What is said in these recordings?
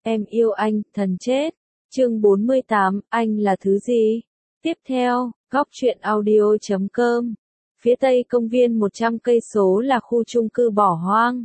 Em yêu anh, thần chết. Chương 48, anh là thứ gì? Tiếp theo, góc truyện audio.com. Phía tây công viên 100 cây số là khu chung cư bỏ hoang.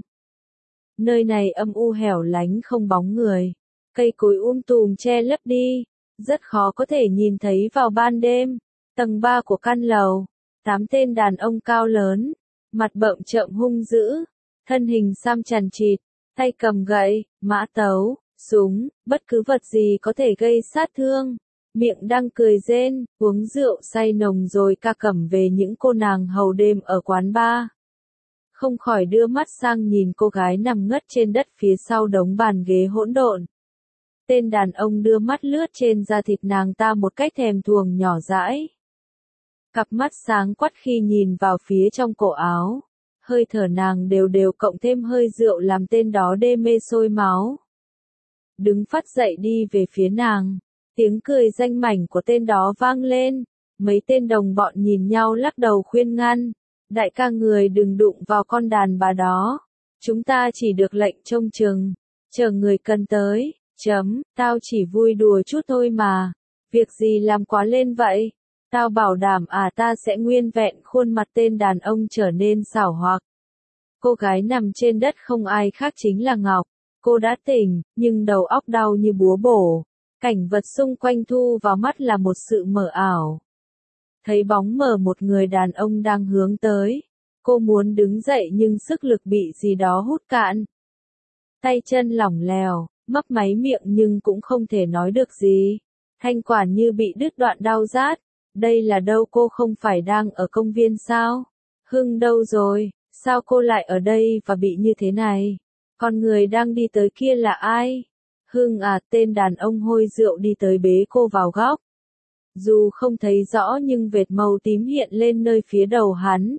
Nơi này âm u hẻo lánh không bóng người. Cây cối tùm che lấp đi, rất khó có thể nhìn thấy vào ban đêm. Tầng 3 của căn lầu, 8 tên đàn ông cao lớn, mặt bợm trợm hung dữ, thân hình xăm chằng chịt, tay cầm gậy, mã tấu, súng, bất cứ vật gì có thể gây sát thương. Miệng đang cười rên, uống rượu say nồng rồi ca cẩm về những cô nàng hầu đêm ở quán bar. Không khỏi đưa mắt sang nhìn cô gái nằm ngất trên đất phía sau đống bàn ghế hỗn độn. Tên đàn ông đưa mắt lướt trên da thịt nàng ta một cách thèm thuồng nhỏ dãi. Cặp mắt sáng quắt khi nhìn vào phía trong cổ áo. Hơi thở nàng đều đều cộng thêm hơi rượu làm tên đó đê mê sôi máu. Đứng phắt dậy đi về phía nàng. Tiếng cười danh mảnh của tên đó vang lên. Mấy tên đồng bọn nhìn nhau lắc đầu khuyên ngăn. Đại ca người đừng đụng vào con đàn bà đó. Chúng ta chỉ được lệnh trông chừng. Chờ người cần tới. Tao chỉ vui đùa chút thôi mà. Việc gì làm quá lên vậy? Tao bảo đảm ta sẽ nguyên vẹn khuôn mặt tên đàn ông trở nên xảo hoặc. Cô gái nằm trên đất không ai khác chính là Ngọc. Cô đã tỉnh, nhưng đầu óc đau như búa bổ. Cảnh vật xung quanh thu vào mắt là một sự mờ ảo. Thấy bóng mờ một người đàn ông đang hướng tới. Cô muốn đứng dậy nhưng sức lực bị gì đó hút cạn. Tay chân lỏng lẻo, mấp máy miệng nhưng cũng không thể nói được gì. Thanh quản như bị đứt đoạn đau rát. Đây là đâu, cô không phải đang ở công viên sao? Hưng đâu rồi? Sao cô lại ở đây và bị như thế này? Con người đang đi tới kia là ai? Hưng tên đàn ông hôi rượu đi tới bế cô vào góc. Dù không thấy rõ nhưng vệt màu tím hiện lên nơi phía đầu hắn.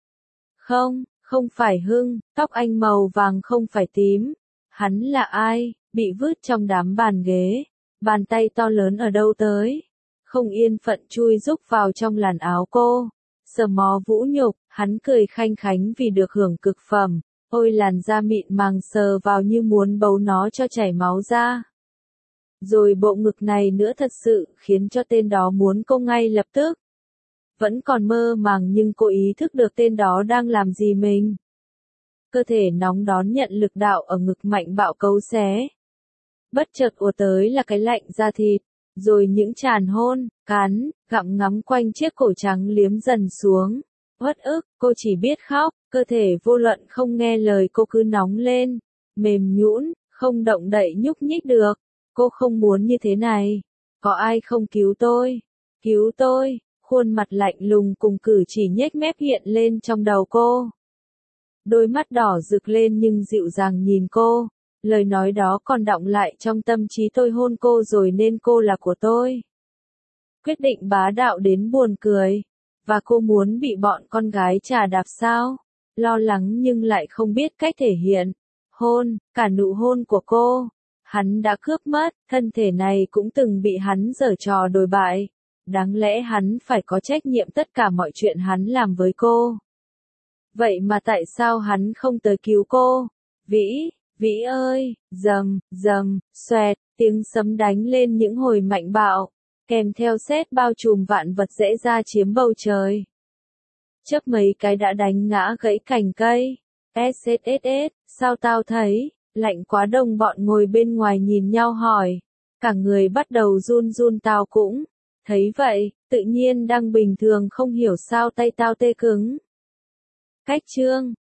Không phải Hưng, tóc anh màu vàng không phải tím. Hắn là ai? Bị vứt trong đám bàn ghế. Bàn tay to lớn ở đâu tới? Không yên phận chui rúc vào trong làn áo cô. Sờ mó vũ nhục, hắn cười khanh khánh vì được hưởng cực phẩm. Ôi làn da mịn màng sờ vào như muốn bấu nó cho chảy máu ra. Rồi bộ ngực này nữa thật sự khiến cho tên đó muốn cô ngay lập tức. Vẫn còn mơ màng nhưng cô ý thức được tên đó đang làm gì mình. Cơ thể nóng đón nhận lực đạo ở ngực mạnh bạo cấu xé. Bất chợt ùa tới là cái lạnh da thịt. Rồi những tràn hôn, cắn, gặm ngắm quanh chiếc cổ trắng liếm dần xuống. Uất ức, cô chỉ biết khóc, cơ thể vô luận không nghe lời cô cứ nóng lên, mềm nhũn, không động đậy nhúc nhích được. Cô không muốn như thế này. Có ai không cứu tôi? Cứu tôi, khuôn mặt lạnh lùng cùng cử chỉ nhếch mép hiện lên trong đầu cô. Đôi mắt đỏ rực lên nhưng dịu dàng nhìn cô. Lời nói đó còn đọng lại trong tâm trí tôi hôn cô rồi nên cô là của tôi. Quyết định bá đạo đến buồn cười. Và cô muốn bị bọn con gái chà đạp sao? Lo lắng nhưng lại không biết cách thể hiện. Hôn, cả nụ hôn của cô. Hắn đã cướp mất, thân thể này cũng từng bị hắn giở trò đồi bại. Đáng lẽ hắn phải có trách nhiệm tất cả mọi chuyện hắn làm với cô. Vậy mà tại sao hắn không tới cứu cô? Vĩ ơi, rầm, xoẹt, tiếng sấm đánh lên những hồi mạnh bạo, kèm theo sét bao trùm vạn vật dễ ra chiếm bầu trời. Chớp mấy cái đã đánh ngã gãy cành cây. SSSS, sao tao thấy, lạnh quá, đồng bọn ngồi bên ngoài nhìn nhau hỏi. Cả người bắt đầu run run, tao cũng thấy vậy, tự nhiên đang bình thường không hiểu sao tay tao tê cứng. Cách chương